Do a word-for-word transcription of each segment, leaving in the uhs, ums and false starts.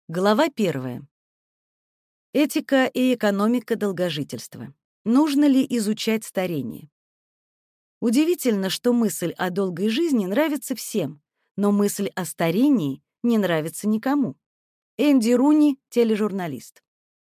Глава первая. Этика и экономика долгожительства. Нужно ли изучать старение? Удивительно, что мысль о долгой жизни нравится всем, но мысль о старении не нравится никому. Энди Руни, тележурналист.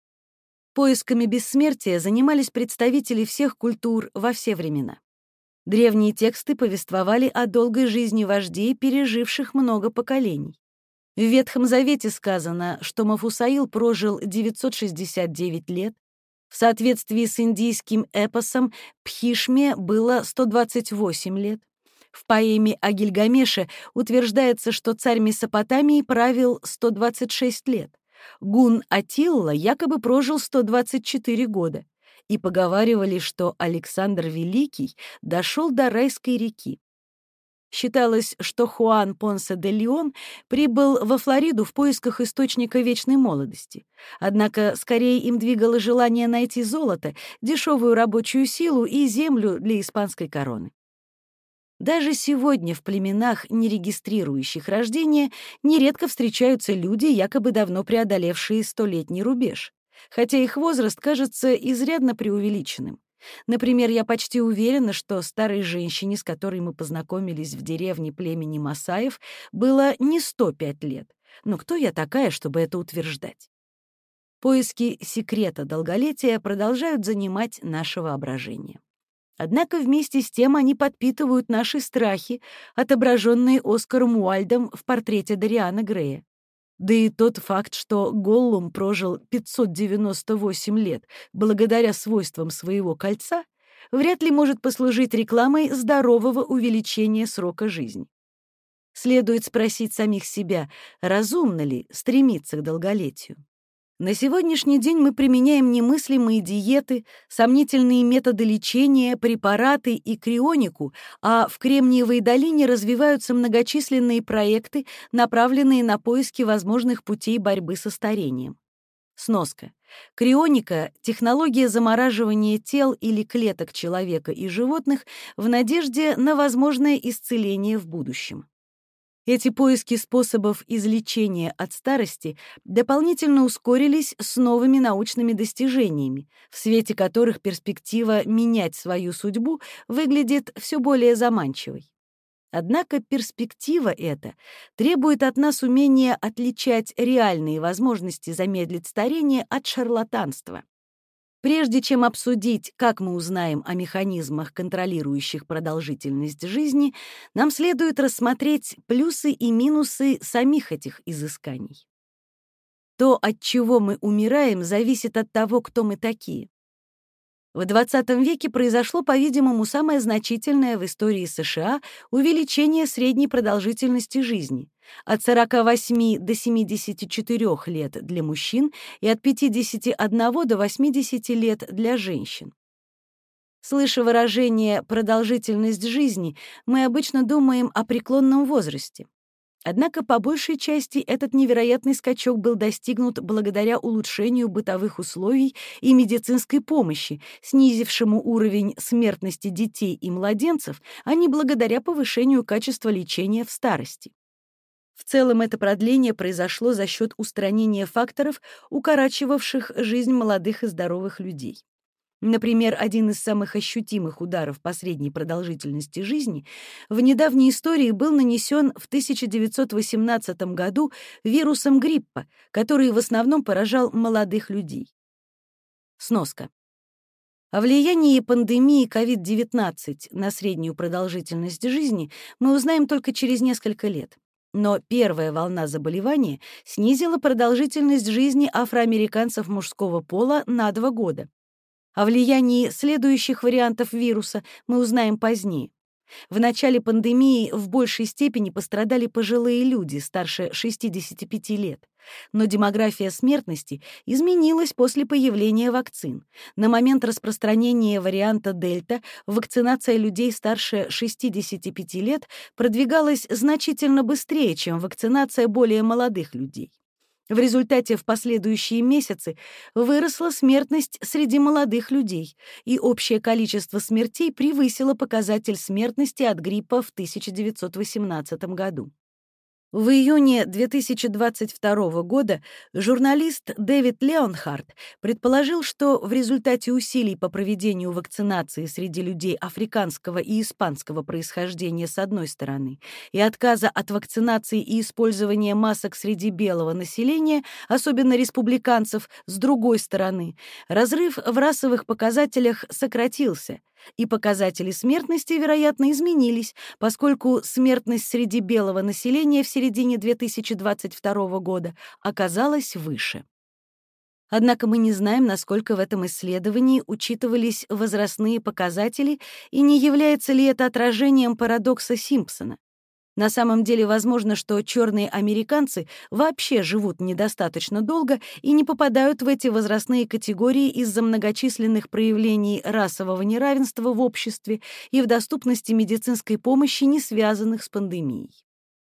Поисками бессмертия занимались представители всех культур во все времена. Древние тексты повествовали о долгой жизни вождей, переживших много поколений. В Ветхом Завете сказано, что Мафусаил прожил девятьсот шестьдесят девять лет. В соответствии с индийским эпосом Пхишме было сто двадцать восемь лет. В поэме о Гильгамеше утверждается, что царь Месопотамии правил сто двадцать шесть лет. Гун Атилла якобы прожил сто двадцать четыре года. И поговаривали, что Александр Великий дошел до Райской реки. Считалось, что Хуан Понсе де Леон прибыл во Флориду в поисках источника вечной молодости. Однако скорее им двигало желание найти золото, дешевую рабочую силу и землю для испанской короны. Даже сегодня в племенах, не регистрирующих рождение, нередко встречаются люди, якобы давно преодолевшие столетний рубеж, хотя их возраст кажется изрядно преувеличенным. Например, я почти уверена, что старой женщине, с которой мы познакомились в деревне племени Масаев, было не сто пять лет. Но кто я такая, чтобы это утверждать? Поиски секрета долголетия продолжают занимать наше воображение. Однако вместе с тем они подпитывают наши страхи, отображенные Оскаром Уальдом в портрете Дориана Грея. Да и тот факт, что Голлум прожил пятьсот девяносто восемь лет благодаря свойствам своего кольца, вряд ли может послужить рекламой здорового увеличения срока жизни. Следует спросить самих себя, разумно ли стремиться к долголетию. На сегодняшний день мы применяем немыслимые диеты, сомнительные методы лечения, препараты и крионику, а в Кремниевой долине развиваются многочисленные проекты, направленные на поиски возможных путей борьбы со старением. Сноска. Крионика — технология замораживания тел или клеток человека и животных в надежде на возможное исцеление в будущем. Эти поиски способов излечения от старости дополнительно ускорились с новыми научными достижениями, в свете которых перспектива менять свою судьбу выглядит все более заманчивой. Однако перспектива эта требует от нас умения отличать реальные возможности замедлить старение от шарлатанства. Прежде чем обсудить, как мы узнаем о механизмах, контролирующих продолжительность жизни, нам следует рассмотреть плюсы и минусы самих этих изысканий. То, от чего мы умираем, зависит от того, кто мы такие. В двадцатом веке произошло, по-видимому, самое значительное в истории США увеличение средней продолжительности жизни — от сорока восьми до семидесяти четырёх лет для мужчин и от пятидесяти одного до восьмидесяти лет для женщин. Слыша выражение «продолжительность жизни», мы обычно думаем о преклонном возрасте. Однако по большей части этот невероятный скачок был достигнут благодаря улучшению бытовых условий и медицинской помощи, снизившему уровень смертности детей и младенцев, а не благодаря повышению качества лечения в старости. В целом это продление произошло за счет устранения факторов, укорачивавших жизнь молодых и здоровых людей. Например, один из самых ощутимых ударов по средней продолжительности жизни в недавней истории был нанесен в тысяча девятьсот восемнадцатом году вирусом гриппа, который в основном поражал молодых людей. Сноска. О влиянии пандемии ковид девятнадцать на среднюю продолжительность жизни мы узнаем только через несколько лет. Но первая волна заболевания снизила продолжительность жизни афроамериканцев мужского пола на два года. О влиянии следующих вариантов вируса мы узнаем позднее. В начале пандемии в большей степени пострадали пожилые люди старше шестидесяти пяти лет. Но демография смертности изменилась после появления вакцин. На момент распространения варианта Дельта вакцинация людей старше шестидесяти пяти лет продвигалась значительно быстрее, чем вакцинация более молодых людей. В результате в последующие месяцы выросла смертность среди молодых людей, и общее количество смертей превысило показатель смертности от гриппа в тысяча девятьсот восемнадцатом году. В июне две тысячи двадцать второго года журналист Дэвид Леонхард предположил, что в результате усилий по проведению вакцинации среди людей африканского и испанского происхождения с одной стороны и отказа от вакцинации и использования масок среди белого населения, особенно республиканцев, с другой стороны, разрыв в расовых показателях сократился, и показатели смертности, вероятно, изменились, поскольку смертность среди белого населения в середине две тысячи двадцать второго года оказалась выше. Однако мы не знаем, насколько в этом исследовании учитывались возрастные показатели и не является ли это отражением парадокса Симпсона. На самом деле возможно, что черные американцы вообще живут недостаточно долго и не попадают в эти возрастные категории из-за многочисленных проявлений расового неравенства в обществе и в доступности медицинской помощи, не связанных с пандемией.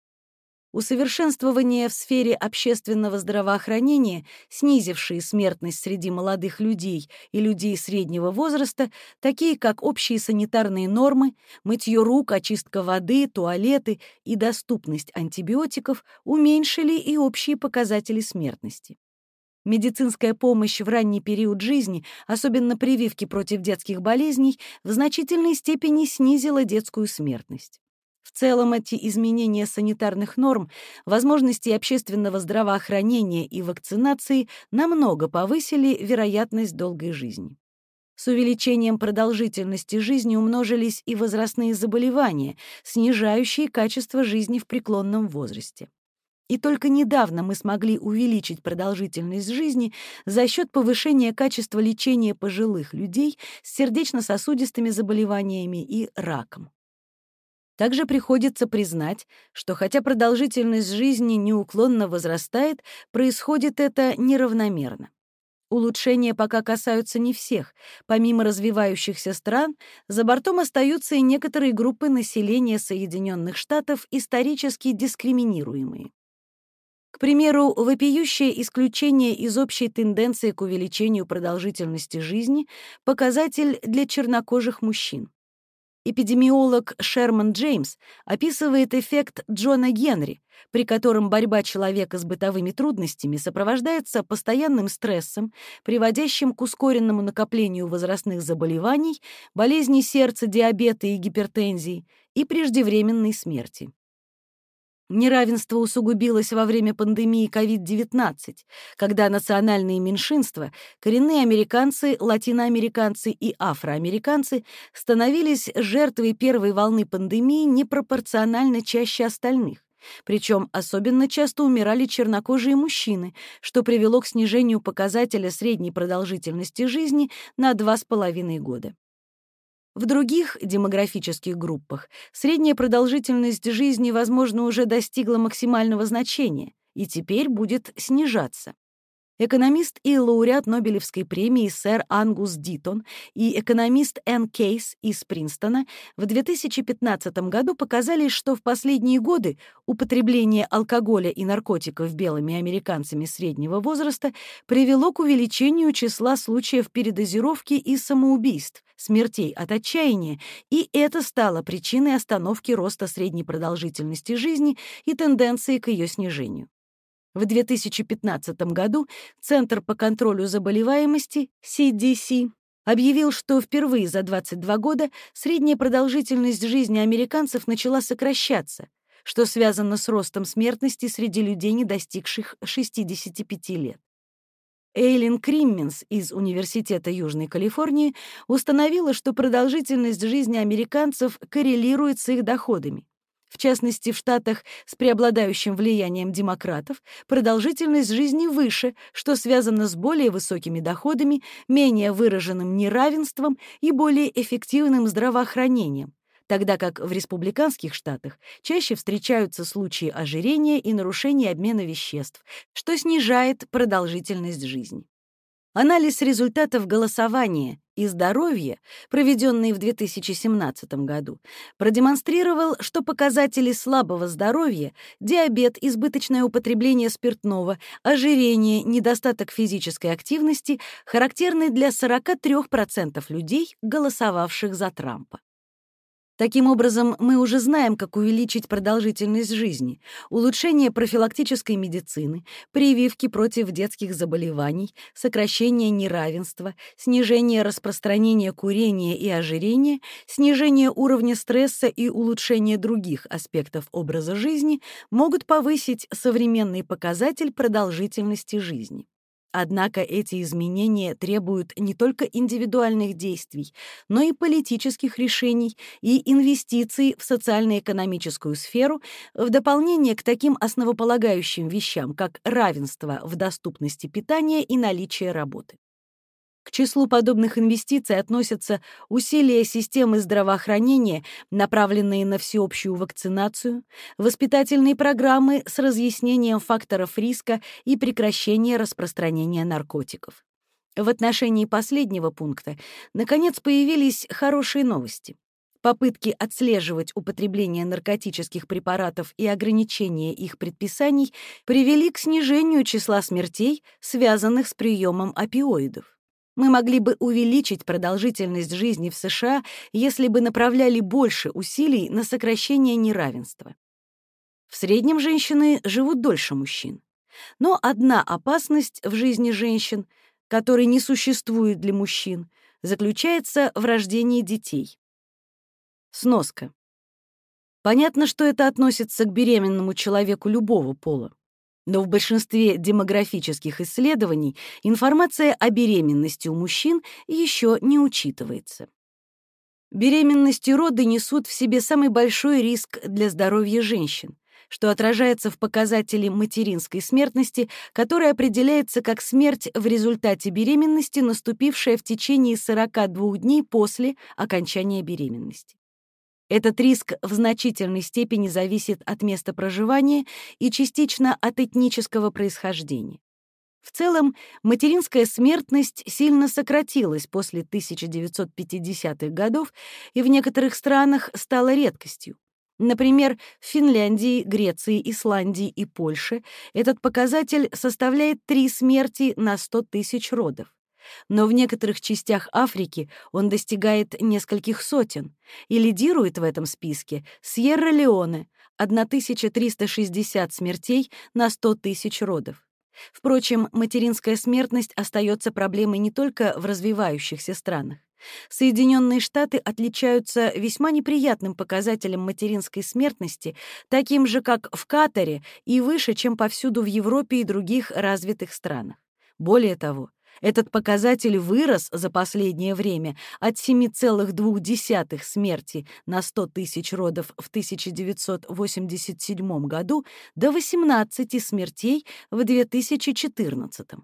Усовершенствования в сфере общественного здравоохранения, снизившие смертность среди молодых людей и людей среднего возраста, такие как общие санитарные нормы, мытье рук, очистка воды, туалеты и доступность антибиотиков, уменьшили и общие показатели смертности. Медицинская помощь в ранний период жизни, особенно прививки против детских болезней, в значительной степени снизила детскую смертность. В целом эти изменения санитарных норм, возможностей общественного здравоохранения и вакцинации намного повысили вероятность долгой жизни. С увеличением продолжительности жизни умножились и возрастные заболевания, снижающие качество жизни в преклонном возрасте. И только недавно мы смогли увеличить продолжительность жизни за счет повышения качества лечения пожилых людей с сердечно-сосудистыми заболеваниями и раком. Также приходится признать, что хотя продолжительность жизни неуклонно возрастает, происходит это неравномерно. Улучшения пока касаются не всех. Помимо развивающихся стран, за бортом остаются и некоторые группы населения Соединенных Штатов, исторически дискриминируемые. К примеру, вопиющее исключение из общей тенденции к увеличению продолжительности жизни — показатель для чернокожих мужчин. Эпидемиолог Шерман Джеймс описывает эффект Джона Генри, при котором борьба человека с бытовыми трудностями сопровождается постоянным стрессом, приводящим к ускоренному накоплению возрастных заболеваний, болезней сердца, диабета и гипертензии и преждевременной смерти. Неравенство усугубилось во время пандемии ковид девятнадцать, когда национальные меньшинства, коренные американцы, латиноамериканцы и афроамериканцы становились жертвой первой волны пандемии непропорционально чаще остальных. Причем особенно часто умирали чернокожие мужчины, что привело к снижению показателя средней продолжительности жизни на два с половиной года. В других демографических группах средняя продолжительность жизни, возможно, уже достигла максимального значения и теперь будет снижаться. Экономист и лауреат Нобелевской премии сэр Ангус Дитон и экономист Энн Кейс из Принстона в две тысячи пятнадцатом году показали, что в последние годы употребление алкоголя и наркотиков белыми американцами среднего возраста привело к увеличению числа случаев передозировки и самоубийств, смертей от отчаяния, и это стало причиной остановки роста средней продолжительности жизни и тенденции к ее снижению. В две тысячи пятнадцатом году Центр по контролю заболеваемости си ди си объявил, что впервые за двадцать два года средняя продолжительность жизни американцев начала сокращаться, что связано с ростом смертности среди людей, не достигших шестидесяти пяти лет. Эйлин Кримминс из Университета Южной Калифорнии установила, что продолжительность жизни американцев коррелирует с их доходами. В частности, в штатах с преобладающим влиянием демократов продолжительность жизни выше, что связано с более высокими доходами, менее выраженным неравенством и более эффективным здравоохранением, тогда как в республиканских штатах чаще встречаются случаи ожирения и нарушения обмена веществ, что снижает продолжительность жизни. Анализ результатов голосования и здоровья, проведенный в две тысячи семнадцатом году, продемонстрировал, что показатели слабого здоровья, диабет, избыточное употребление спиртного, ожирение, недостаток физической активности характерны для сорока трёх процентов людей, голосовавших за Трампа. Таким образом, мы уже знаем, как увеличить продолжительность жизни: улучшение профилактической медицины, прививки против детских заболеваний, сокращение неравенства, снижение распространения курения и ожирения, снижение уровня стресса и улучшение других аспектов образа жизни могут повысить современный показатель продолжительности жизни. Однако эти изменения требуют не только индивидуальных действий, но и политических решений и инвестиций в социально-экономическую сферу в дополнение к таким основополагающим вещам, как равенство в доступности питания и наличие работы. К числу подобных инвестиций относятся усилия системы здравоохранения, направленные на всеобщую вакцинацию, воспитательные программы с разъяснением факторов риска и прекращение распространения наркотиков. В отношении последнего пункта, наконец, появились хорошие новости. Попытки отслеживать употребление наркотических препаратов и ограничение их предписаний привели к снижению числа смертей, связанных с приемом опиоидов. Мы могли бы увеличить продолжительность жизни в США, если бы направляли больше усилий на сокращение неравенства. В среднем женщины живут дольше мужчин. Но одна опасность в жизни женщин, которой не существует для мужчин, заключается в рождении детей. Сноска. Понятно, что это относится к беременному человеку любого пола. Но в большинстве демографических исследований информация о беременности у мужчин еще не учитывается. Беременность и роды несут в себе самый большой риск для здоровья женщин, что отражается в показателе материнской смертности, который определяется как смерть в результате беременности, наступившая в течение сорока двух дней после окончания беременности. Этот риск в значительной степени зависит от места проживания и частично от этнического происхождения. В целом, материнская смертность сильно сократилась после тысяча девятьсот пятидесятых годов и в некоторых странах стала редкостью. Например, в Финляндии, Греции, Исландии и Польше этот показатель составляет три смерти на сто тысяч родов. Но в некоторых частях Африки он достигает нескольких сотен, и лидирует в этом списке Сьерра-Леоне — тысяча триста шестьдесят смертей на сто тысяч родов. Впрочем, материнская смертность остается проблемой не только в развивающихся странах. Соединенные Штаты отличаются весьма неприятным показателем материнской смертности, таким же, как в Катаре, и выше, чем повсюду в Европе и других развитых странах. Более того, этот показатель вырос за последнее время от семи целых двух десятых смерти на сто тысяч родов в тысяча девятьсот восемьдесят седьмом году до восемнадцати смертей в две тысячи четырнадцатом.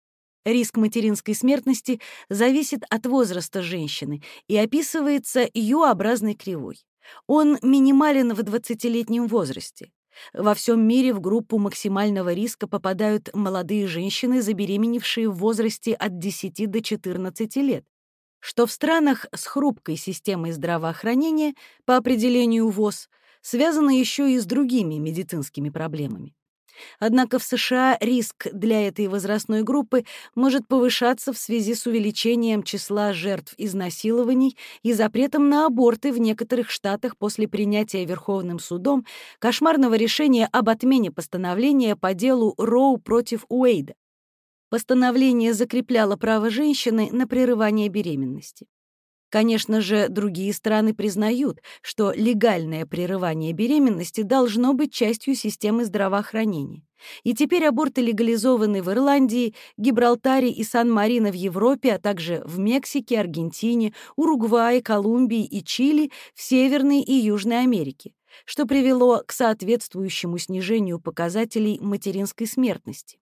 Риск материнской смертности зависит от возраста женщины и описывается Ю-образной кривой. Он минимален в двадцатилетнем возрасте. Во всем мире в группу максимального риска попадают молодые женщины, забеременевшие в возрасте от десяти до четырнадцати лет, что в странах с хрупкой системой здравоохранения, по определению ВОЗ, связано еще и с другими медицинскими проблемами. Однако в США риск для этой возрастной группы может повышаться в связи с увеличением числа жертв изнасилований и запретом на аборты в некоторых штатах после принятия Верховным судом кошмарного решения об отмене постановления по делу Роу против Уэйда. Постановление закрепляло право женщины на прерывание беременности. Конечно же, другие страны признают, что легальное прерывание беременности должно быть частью системы здравоохранения. И теперь аборты легализованы в Ирландии, Гибралтаре и Сан-Марино в Европе, а также в Мексике, Аргентине, Уругвае, Колумбии и Чили в Северной и Южной Америке, что привело к соответствующему снижению показателей материнской смертности.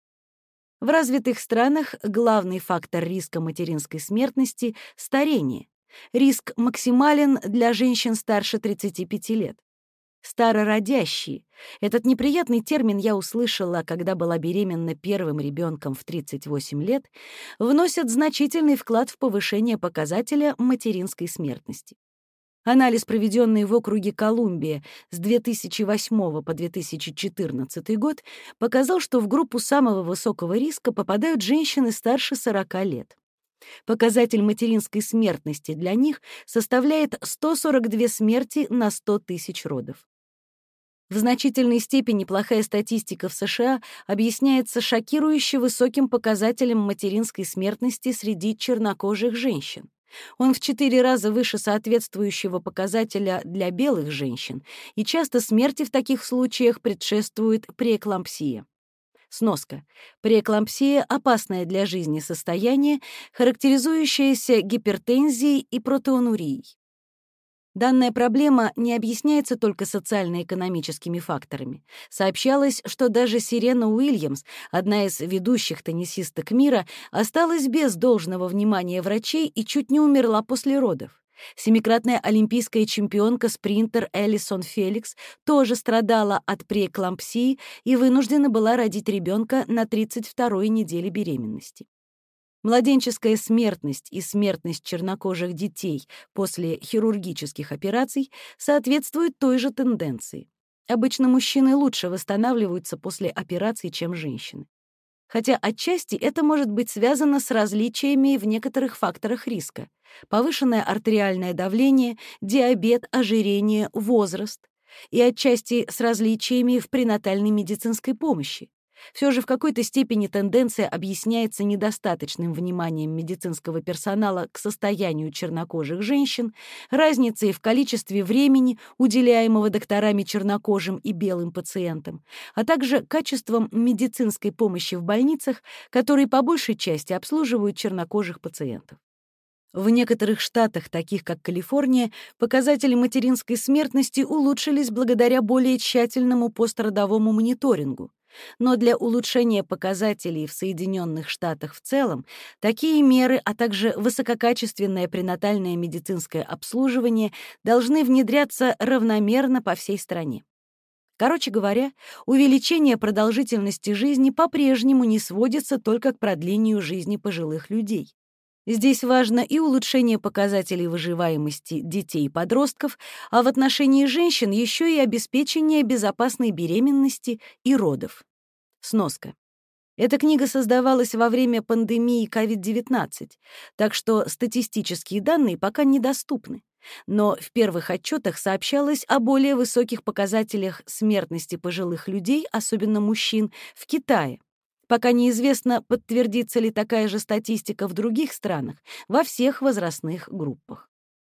В развитых странах главный фактор риска материнской смертности — старение. Риск максимален для женщин старше тридцати пяти лет. Старородящие — этот неприятный термин я услышала, когда была беременна первым ребенком в тридцать восемь лет, вносят значительный вклад в повышение показателя материнской смертности. Анализ, проведенный в округе Колумбия с две тысячи восьмого по две тысячи четырнадцатый год, показал, что в группу самого высокого риска попадают женщины старше сорока лет. Показатель материнской смертности для них составляет сто сорок две смерти на сто тысяч родов. В значительной степени плохая статистика в США объясняется шокирующе высоким показателем материнской смертности среди чернокожих женщин. Он в четыре раза выше соответствующего показателя для белых женщин, и часто смерти в таких случаях предшествует преэклампсия. Сноска. Преэклампсия — опасное для жизни состояние, характеризующееся гипертензией и протеонурией. Данная проблема не объясняется только социально-экономическими факторами. Сообщалось, что даже Сирена Уильямс, одна из ведущих теннисисток мира, осталась без должного внимания врачей и чуть не умерла после родов. Семикратная олимпийская чемпионка-спринтер Элисон Феликс тоже страдала от преэклампсии и вынуждена была родить ребенка на тридцать второй неделе беременности. Младенческая смертность и смертность чернокожих детей после хирургических операций соответствуют той же тенденции. Обычно мужчины лучше восстанавливаются после операций, чем женщины. Хотя отчасти это может быть связано с различиями в некоторых факторах риска: повышенное артериальное давление, диабет, ожирение, возраст, и отчасти с различиями в пренатальной медицинской помощи. Все же в какой-то степени тенденция объясняется недостаточным вниманием медицинского персонала к состоянию чернокожих женщин, разницей в количестве времени, уделяемого докторами чернокожим и белым пациентам, а также качеством медицинской помощи в больницах, которые по большей части обслуживают чернокожих пациентов. В некоторых штатах, таких как Калифорния, показатели материнской смертности улучшились благодаря более тщательному постродовому мониторингу. Но для улучшения показателей в Соединенных Штатах в целом такие меры, а также высококачественное пренатальное медицинское обслуживание должны внедряться равномерно по всей стране. Короче говоря, увеличение продолжительности жизни по-прежнему не сводится только к продлению жизни пожилых людей. Здесь важно и улучшение показателей выживаемости детей и подростков, а в отношении женщин еще и обеспечение безопасной беременности и родов. Сноска. Эта книга создавалась во время пандемии ковид девятнадцать, так что статистические данные пока недоступны. Но в первых отчетах сообщалось о более высоких показателях смертности пожилых людей, особенно мужчин, в Китае. Пока неизвестно, подтвердится ли такая же статистика в других странах, во всех возрастных группах.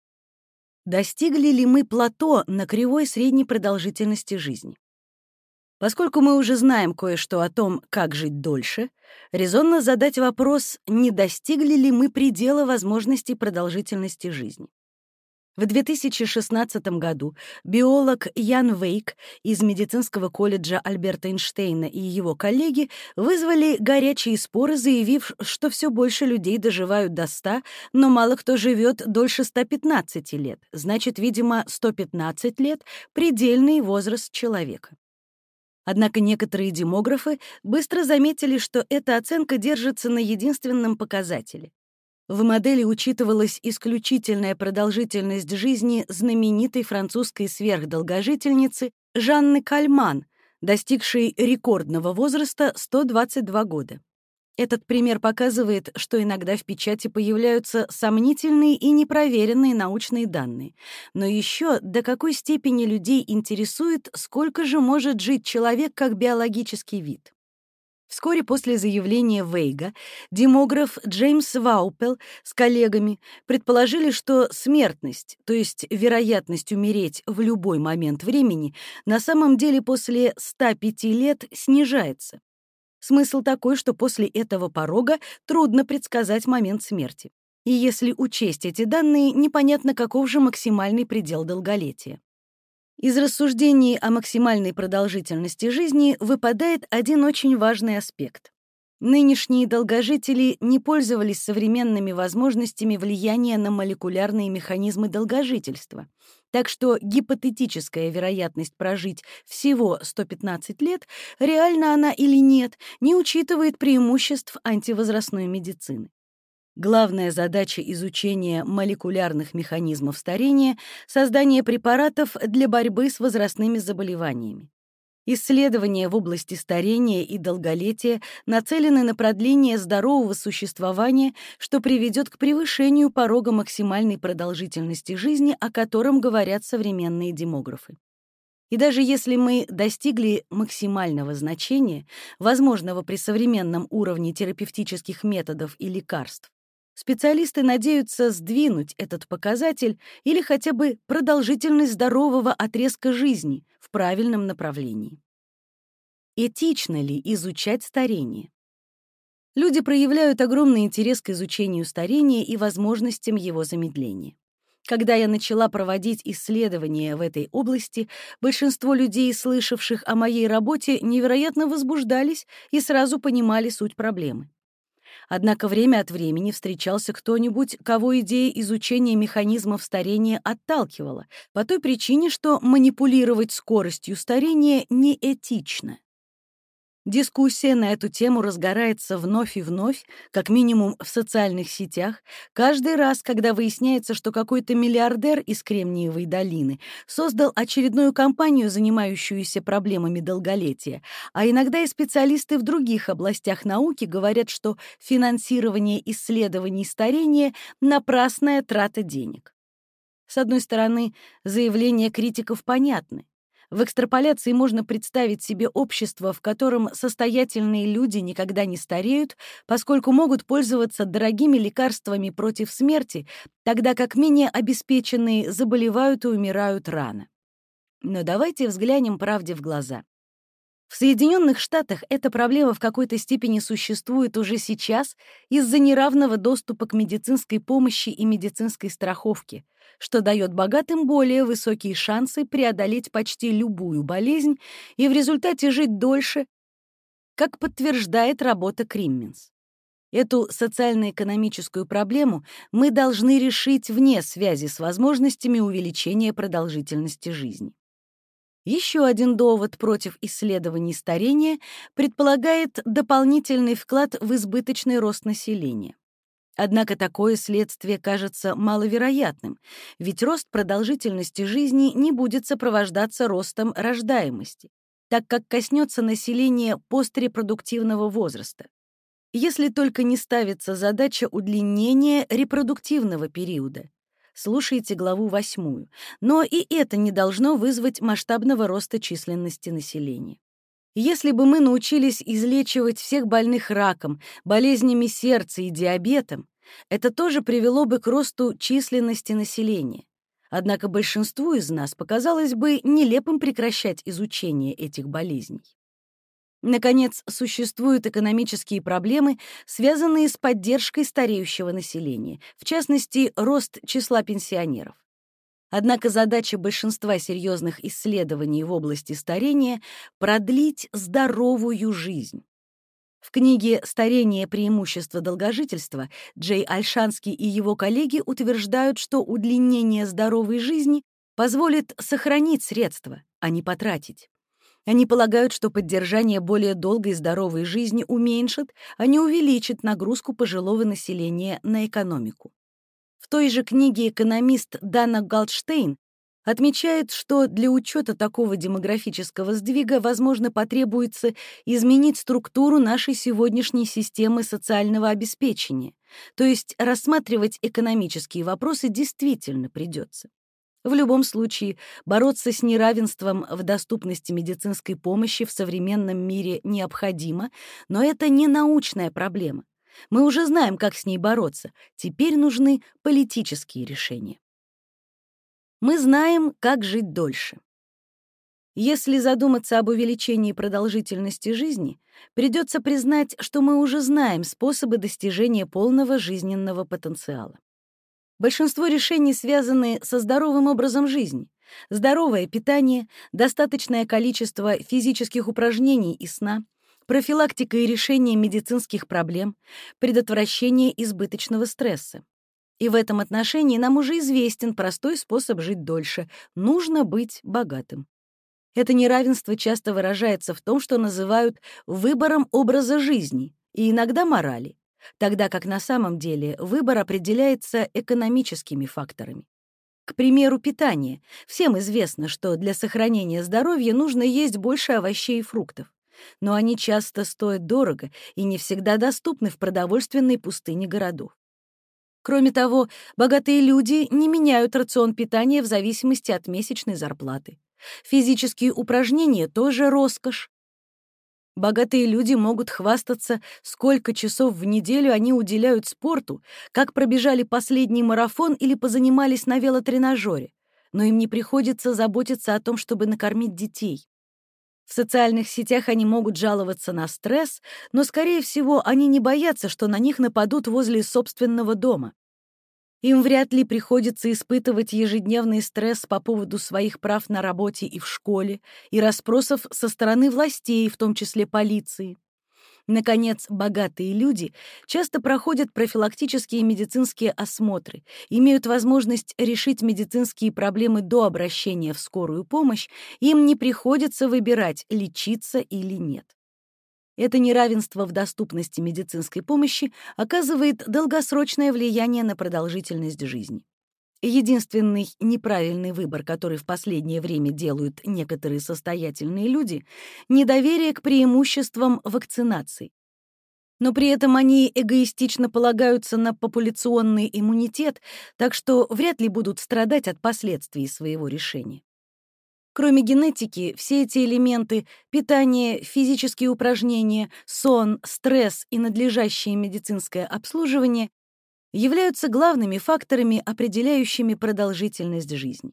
Достигли ли мы плато на кривой средней продолжительности жизни? Поскольку мы уже знаем кое-что о том, как жить дольше, резонно задать вопрос, не достигли ли мы предела возможностей продолжительности жизни. В две тысячи шестнадцатом году биолог Ян Вейк из медицинского колледжа Альберта Эйнштейна и его коллеги вызвали горячие споры, заявив, что все больше людей доживают до ста, но мало кто живет дольше ста пятнадцати лет. Значит, видимо, сто пятнадцать лет — предельный возраст человека. Однако некоторые демографы быстро заметили, что эта оценка держится на единственном показателе. В модели учитывалась исключительная продолжительность жизни знаменитой французской сверхдолгожительницы Жанны Кальман, достигшей рекордного возраста сто двадцать два года. Этот пример показывает, что иногда в печати появляются сомнительные и непроверенные научные данные. Но еще до какой степени людей интересует, сколько же может жить человек как биологический вид. Вскоре после заявления Вейга демограф Джеймс Ваупел с коллегами предположили, что смертность, то есть вероятность умереть в любой момент времени, на самом деле после ста пяти лет снижается. Смысл такой, что после этого порога трудно предсказать момент смерти. И если учесть эти данные, непонятно, каков же максимальный предел долголетия. Из рассуждений о максимальной продолжительности жизни выпадает один очень важный аспект. Нынешние долгожители не пользовались современными возможностями влияния на молекулярные механизмы долгожительства. Так что гипотетическая вероятность прожить всего сто пятнадцать лет, реальна она или нет, не учитывает преимуществ антивозрастной медицины. Главная задача изучения молекулярных механизмов старения — создание препаратов для борьбы с возрастными заболеваниями. Исследования в области старения и долголетия нацелены на продление здорового существования, что приведет к превышению порога максимальной продолжительности жизни, о котором говорят современные демографы. И даже если мы достигли максимального значения, возможного при современном уровне терапевтических методов и лекарств, специалисты надеются сдвинуть этот показатель или хотя бы продолжительность здорового отрезка жизни в правильном направлении. Этично ли изучать старение? Люди проявляют огромный интерес к изучению старения и возможностям его замедления. Когда я начала проводить исследования в этой области, большинство людей, слышавших о моей работе, невероятно возбуждались и сразу понимали суть проблемы. Однако время от времени встречался кто-нибудь, кого идея изучения механизмов старения отталкивала, по той причине, что манипулировать скоростью старения неэтично. Дискуссия на эту тему разгорается вновь и вновь, как минимум в социальных сетях, каждый раз, когда выясняется, что какой-то миллиардер из Кремниевой долины создал очередную компанию, занимающуюся проблемами долголетия, а иногда и специалисты в других областях науки говорят, что финансирование исследований старения — напрасная трата денег. С одной стороны, заявления критиков понятны. В экстраполяции можно представить себе общество, в котором состоятельные люди никогда не стареют, поскольку могут пользоваться дорогими лекарствами против смерти, тогда как менее обеспеченные заболевают и умирают рано. Но давайте взглянем правде в глаза. В Соединенных Штатах эта проблема в какой-то степени существует уже сейчас из-за неравного доступа к медицинской помощи и медицинской страховке, что дает богатым более высокие шансы преодолеть почти любую болезнь и в результате жить дольше, как подтверждает работа Кримминс. Эту социально-экономическую проблему мы должны решить вне связи с возможностями увеличения продолжительности жизни. Еще один довод против исследований старения предполагает дополнительный вклад в избыточный рост населения. Однако такое следствие кажется маловероятным, ведь рост продолжительности жизни не будет сопровождаться ростом рождаемости, так как коснется населения пострепродуктивного возраста. Если только не ставится задача удлинения репродуктивного периода. Слушайте главу восьмую. Но и это не должно вызвать масштабного роста численности населения. Если бы мы научились излечивать всех больных раком, болезнями сердца и диабетом, это тоже привело бы к росту численности населения. Однако большинству из нас показалось бы нелепым прекращать изучение этих болезней. Наконец, существуют экономические проблемы, связанные с поддержкой стареющего населения, в частности, рост числа пенсионеров. Однако задача большинства серьезных исследований в области старения — продлить здоровую жизнь. В книге «Старение. Преимущества долгожительства» Джей Ольшанский и его коллеги утверждают, что удлинение здоровой жизни позволит сохранить средства, а не потратить. Они полагают, что поддержание более долгой и здоровой жизни уменьшит, а не увеличит нагрузку пожилого населения на экономику. В той же книге экономист Дана Голдштейн отмечает, что для учета такого демографического сдвига, возможно, потребуется изменить структуру нашей сегодняшней системы социального обеспечения, то есть рассматривать экономические вопросы действительно придется. В любом случае, бороться с неравенством в доступности медицинской помощи в современном мире необходимо, но это не научная проблема. Мы уже знаем, как с ней бороться. Теперь нужны политические решения. Мы знаем, как жить дольше. Если задуматься об увеличении продолжительности жизни, придется признать, что мы уже знаем способы достижения полного жизненного потенциала. Большинство решений связаны со здоровым образом жизни. Здоровое питание, достаточное количество физических упражнений и сна, профилактика и решение медицинских проблем, предотвращение избыточного стресса. И в этом отношении нам уже известен простой способ жить дольше — нужно быть богатым. Это неравенство часто выражается в том, что называют выбором образа жизни и иногда морали, тогда как на самом деле выбор определяется экономическими факторами. К примеру, питание. Всем известно, что для сохранения здоровья нужно есть больше овощей и фруктов. Но они часто стоят дорого и не всегда доступны в продовольственной пустыне городов. Кроме того, богатые люди не меняют рацион питания в зависимости от месячной зарплаты. Физические упражнения тоже роскошь. Богатые люди могут хвастаться, сколько часов в неделю они уделяют спорту, как пробежали последний марафон или позанимались на велотренажере, но им не приходится заботиться о том, чтобы накормить детей. В социальных сетях они могут жаловаться на стресс, но, скорее всего, они не боятся, что на них нападут возле собственного дома. Им вряд ли приходится испытывать ежедневный стресс по поводу своих прав на работе и в школе, и расспросов со стороны властей, в том числе полиции. Наконец, богатые люди часто проходят профилактические медицинские осмотры, имеют возможность решить медицинские проблемы до обращения в скорую помощь, им не приходится выбирать, лечиться или нет. Это неравенство в доступности медицинской помощи оказывает долгосрочное влияние на продолжительность жизни. Единственный неправильный выбор, который в последнее время делают некоторые состоятельные люди — недоверие к преимуществам вакцинаций. Но при этом они эгоистично полагаются на популяционный иммунитет, так что вряд ли будут страдать от последствий своего решения. Кроме генетики, все эти элементы — питание, физические упражнения, сон, стресс и надлежащее медицинское обслуживание — являются главными факторами, определяющими продолжительность жизни.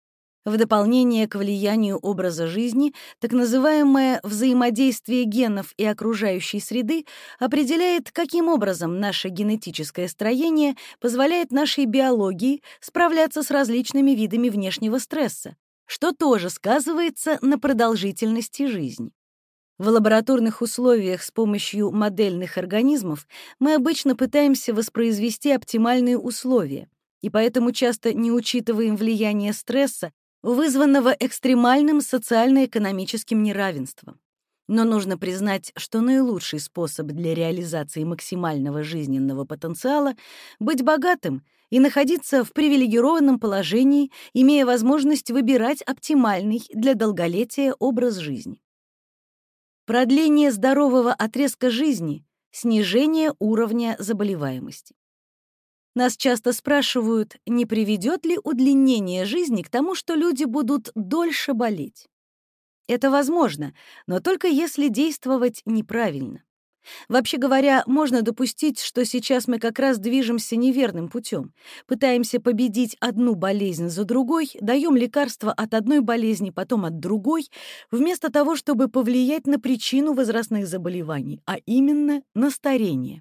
В дополнение к влиянию образа жизни, так называемое взаимодействие генов и окружающей среды определяет, каким образом наше генетическое строение позволяет нашей биологии справляться с различными видами внешнего стресса, что тоже сказывается на продолжительности жизни. В лабораторных условиях с помощью модельных организмов мы обычно пытаемся воспроизвести оптимальные условия, и поэтому часто не учитываем влияние стресса, вызванного экстремальным социально-экономическим неравенством. Но нужно признать, что наилучший способ для реализации максимального жизненного потенциала — быть богатым и находиться в привилегированном положении, имея возможность выбирать оптимальный для долголетия образ жизни. Продление здорового отрезка жизни, снижение уровня заболеваемости. Нас часто спрашивают, не приведет ли удлинение жизни к тому, что люди будут дольше болеть. Это возможно, но только если действовать неправильно. Вообще говоря, можно допустить, что сейчас мы как раз движемся неверным путем. Пытаемся победить одну болезнь за другой, даем лекарства от одной болезни, потом от другой, вместо того, чтобы повлиять на причину возрастных заболеваний, а именно на старение.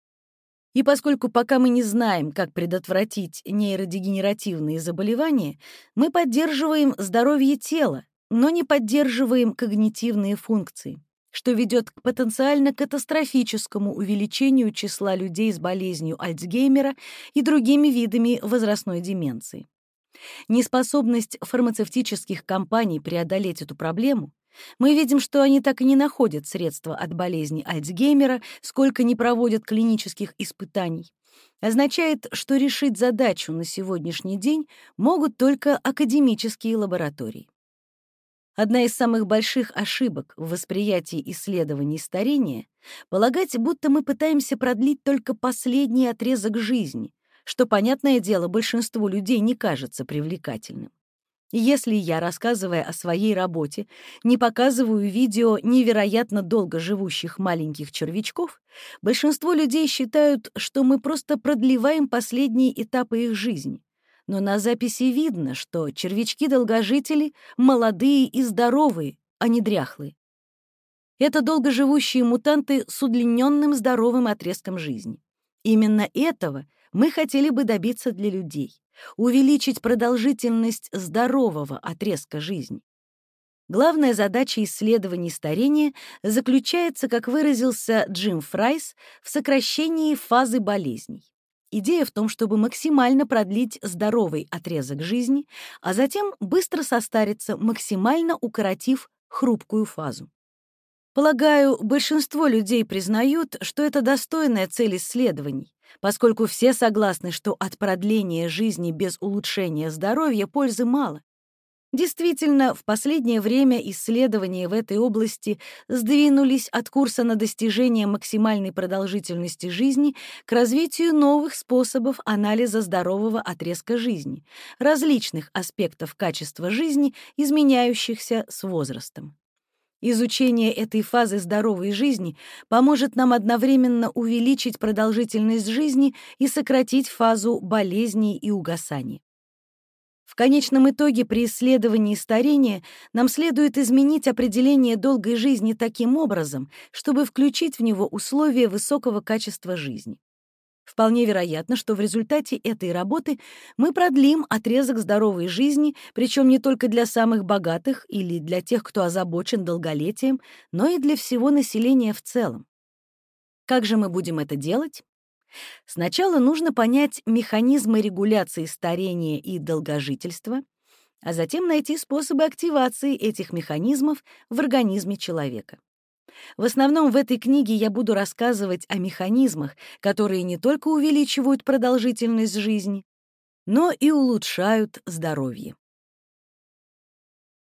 И поскольку пока мы не знаем, как предотвратить нейродегенеративные заболевания, мы поддерживаем здоровье тела, но не поддерживаем когнитивные функции, что ведет к потенциально катастрофическому увеличению числа людей с болезнью Альцгеймера и другими видами возрастной деменции. Неспособность фармацевтических компаний преодолеть эту проблему — мы видим, что они так и не находят средства от болезни Альцгеймера, сколько не проводят клинических испытаний — означает, что решить задачу на сегодняшний день могут только академические лаборатории. Одна из самых больших ошибок в восприятии исследований старения — полагать, будто мы пытаемся продлить только последний отрезок жизни, что, понятное дело, большинству людей не кажется привлекательным. Если я, рассказывая о своей работе, не показываю видео невероятно долго живущих маленьких червячков, большинство людей считают, что мы просто продлеваем последние этапы их жизни. Но на записи видно, что червячки-долгожители молодые и здоровые, а не дряхлые. Это долгоживущие мутанты с удлиненным здоровым отрезком жизни. Именно этого мы хотели бы добиться для людей — увеличить продолжительность здорового отрезка жизни. Главная задача исследований старения заключается, как выразился Джим Фрайс, в сокращении фазы болезней. Идея в том, чтобы максимально продлить здоровый отрезок жизни, а затем быстро состариться, максимально укоротив хрупкую фазу. Полагаю, большинство людей признают, что это достойная цель исследований, поскольку все согласны, что от продления жизни без улучшения здоровья пользы мало. Действительно, в последнее время исследования в этой области сдвинулись от курса на достижение максимальной продолжительности жизни к развитию новых способов анализа здорового отрезка жизни, различных аспектов качества жизни, изменяющихся с возрастом. Изучение этой фазы здоровой жизни поможет нам одновременно увеличить продолжительность жизни и сократить фазу болезней и угасания. В конечном итоге при исследовании старения нам следует изменить определение долгой жизни таким образом, чтобы включить в него условия высокого качества жизни. Вполне вероятно, что в результате этой работы мы продлим отрезок здоровой жизни, причем не только для самых богатых или для тех, кто озабочен долголетием, но и для всего населения в целом. Как же мы будем это делать? Сначала нужно понять механизмы регуляции старения и долгожительства, а затем найти способы активации этих механизмов в организме человека. В основном в этой книге я буду рассказывать о механизмах, которые не только увеличивают продолжительность жизни, но и улучшают здоровье.